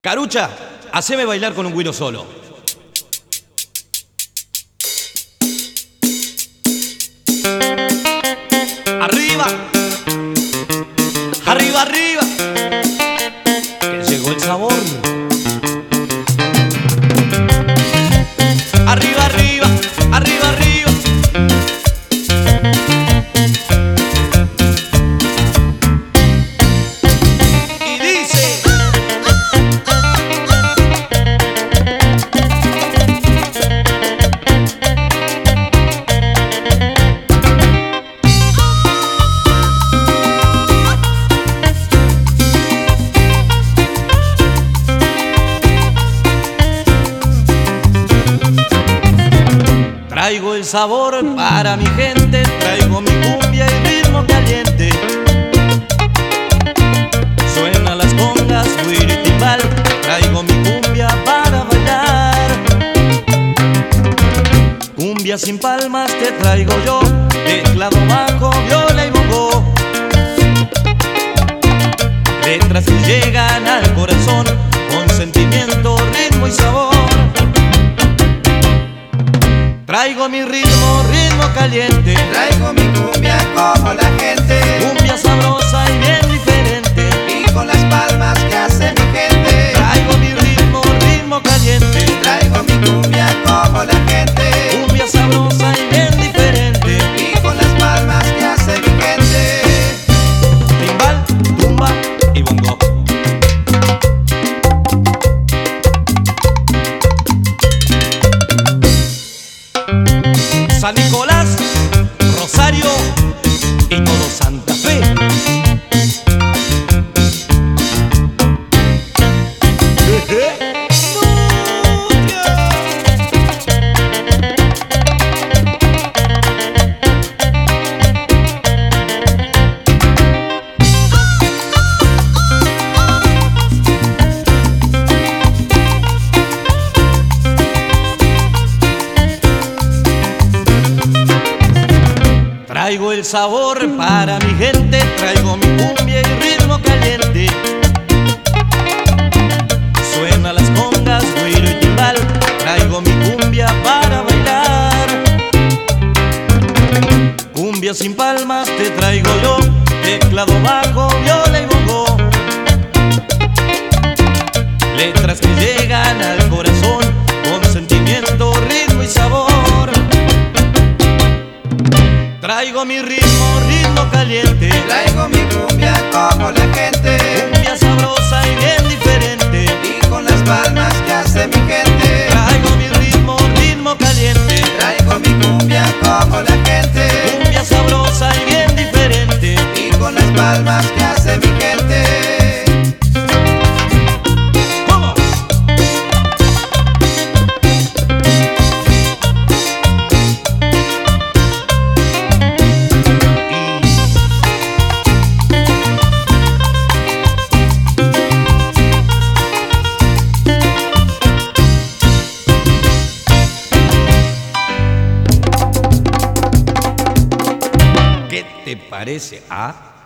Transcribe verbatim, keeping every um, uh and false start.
Carucha, haceme bailar con un güiro solo. Arriba, arriba, arriba, que llegó el sabor. Arriba, arriba, arriba, arriba. Y dice: traigo el sabor para mi gente, traigo mi cumbia y ritmo caliente. Suenan las congas, güiro y timbal, traigo mi cumbia para bailar. Cumbia sin palmas te traigo yo, teclado bajo, viola y bongo. Letras que llegan al corazón, con sentimiento, ritmo y sabor. Traigo mi ritmo, ritmo caliente. Traigo mi cumbia como la gente. Cumbia sabrosa y bien diferente. Y con las palmas que hace mi gente. Traigo mi ritmo, ritmo caliente. Traigo mi cumbia como la gente. Cumbia sabrosa y bien diferente. Y con las palmas que hace mi gente. Timbal, tumba y bongo. San Nicolás, Rosario y todo Santa Fe. Traigo el sabor para mi gente, traigo mi cumbia y ritmo caliente. Suena las congas, güiro y timbal, traigo mi cumbia para bailar. Cumbia sin palmas te traigo yo, teclado bajo, viola y bongo. Letras que llegan al corazón, con sentimiento, ritmo y sabor. Traigo mi ritmo, ritmo caliente. Traigo mi cumbia como la gente. Cumbia sabrosa y bien diferente. Y con las palmas que hace mi gente. Traigo mi ritmo, ritmo caliente. Traigo mi cumbia como la gente. Cumbia sabrosa y bien diferente. Y con las palmas que hace mi gente. ¿Cómo? ¿Qué te parece, ah?